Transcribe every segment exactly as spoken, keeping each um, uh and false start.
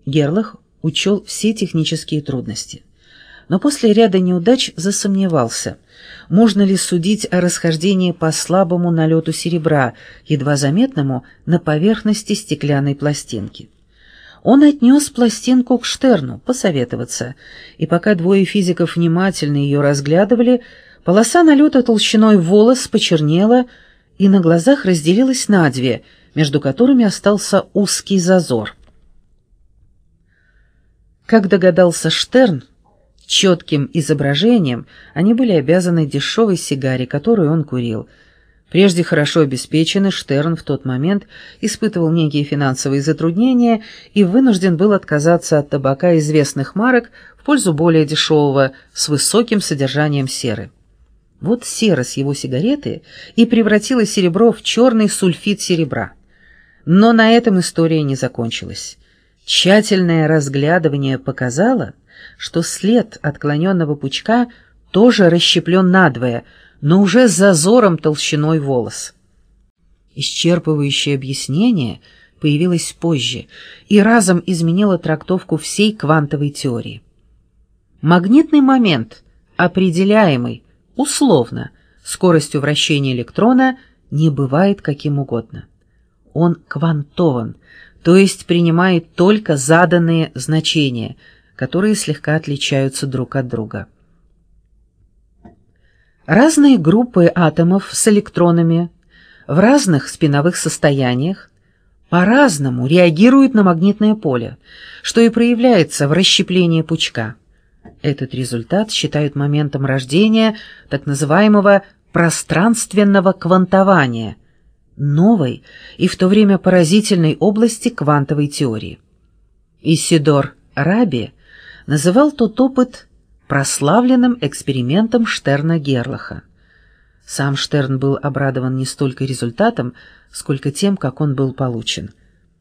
Герлах учел все технические трудности. Но после ряда неудач засомневался, можно ли судить о расхождении по слабому налету серебра, едва заметному на поверхности стеклянной пластинки. Он отнес пластинку к Штерну посоветоваться, и пока двое физиков внимательно ее разглядывали, полоса налета толщиной в волос почернела и на глазах разделилась на две, между которыми остался узкий зазор. Как догадался Штерн, четким изображением они были обязаны дешевой сигаре, которую он курил. Прежде хорошо обеспеченный, Штерн в тот момент испытывал некие финансовые затруднения и вынужден был отказаться от табака известных марок в пользу более дешевого, с высоким содержанием серы. Вот сера с его сигареты и превратила серебро в черный сульфид серебра. Но на этом история не закончилась. Тщательное разглядывание показало, что след отклоненного пучка тоже расщеплен надвое, но уже с зазором толщиной волос. Исчерпывающее объяснение появилось позже и разом изменило трактовку всей квантовой теории. Магнитный момент, определяемый условно скоростью вращения электрона, не бывает каким угодно. Он квантован, то есть принимает только заданные значения, которые слегка отличаются друг от друга. Разные группы атомов с электронами в разных спиновых состояниях по-разному реагируют на магнитное поле, что и проявляется в расщеплении пучка. Этот результат считают моментом рождения так называемого пространственного квантования, новой и в то время поразительной области квантовой теории. Исидор Раби называл тот опыт прославленным экспериментом Штерна-Герлаха. Сам Штерн был обрадован не столько результатом, сколько тем, как он был получен.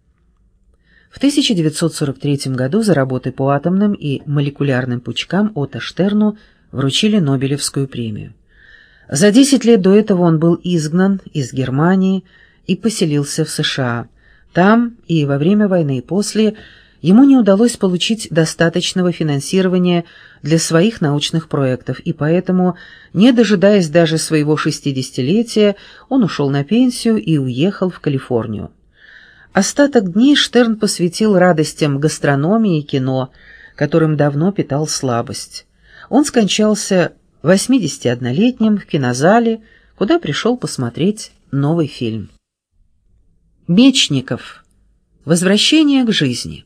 В тысяча девятьсот сорок третьем году за работы по атомным и молекулярным пучкам Отто Штерну вручили Нобелевскую премию. За десять лет до этого он был изгнан из Германии и поселился в США. Там и во время войны и после ему не удалось получить достаточного финансирования для своих научных проектов, и поэтому, не дожидаясь даже своего шестидесятилетия, он ушел на пенсию и уехал в Калифорнию. Остаток дней Штерн посвятил радостям гастрономии и кино, которым давно питал слабость. Он скончался восьмидесятиоднолетним в кинозале, куда пришел посмотреть новый фильм. Мечников. Возвращение к жизни.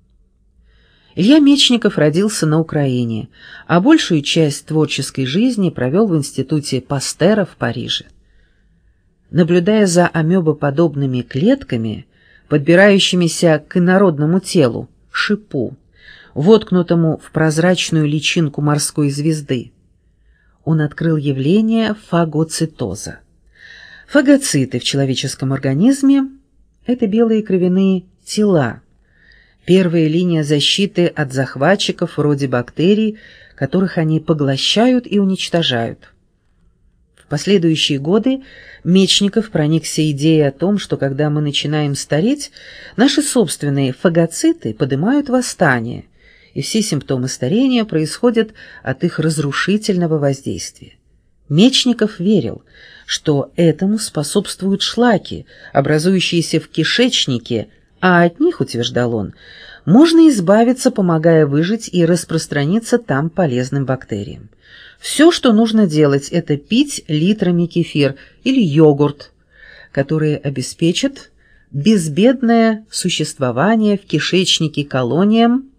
Илья Мечников родился на Украине, а большую часть творческой жизни провел в институте Пастера в Париже. Наблюдая за амебоподобными клетками, подбирающимися к инородному телу, шипу, воткнутому в прозрачную личинку морской звезды, он открыл явление фагоцитоза. Фагоциты в человеческом организме – это белые кровяные тела, первая линия защиты от захватчиков вроде бактерий, которых они поглощают и уничтожают. В последующие годы Мечников проникся идеей о том, что когда мы начинаем стареть, наши собственные фагоциты поднимают восстание, и все симптомы старения происходят от их разрушительного воздействия. Мечников верил, что этому способствуют шлаки, образующиеся в кишечнике, а от них, утверждал он, можно избавиться, помогая выжить и распространиться там полезным бактериям. Все, что нужно делать, это пить литрами кефир или йогурт, которые обеспечат безбедное существование в кишечнике колониям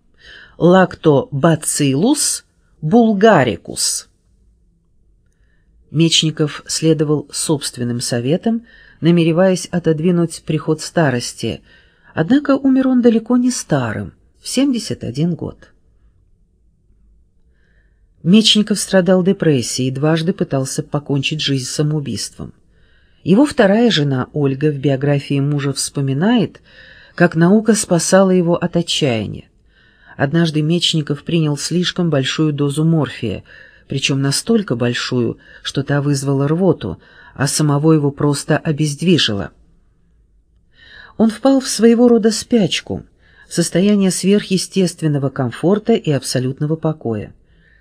Lactobacillus bulgaricus. Мечников следовал собственным советам, намереваясь отодвинуть приход старости, однако умер он далеко не старым, в семьдесят один год. Мечников страдал депрессией и дважды пытался покончить жизнь самоубийством. Его вторая жена Ольга в биографии мужа вспоминает, как наука спасала его от отчаяния. Однажды Мечников принял слишком большую дозу морфия, причем настолько большую, что та вызвала рвоту, а самого его просто обездвижила. Он впал в своего рода спячку, состояние сверхъестественного комфорта и абсолютного покоя.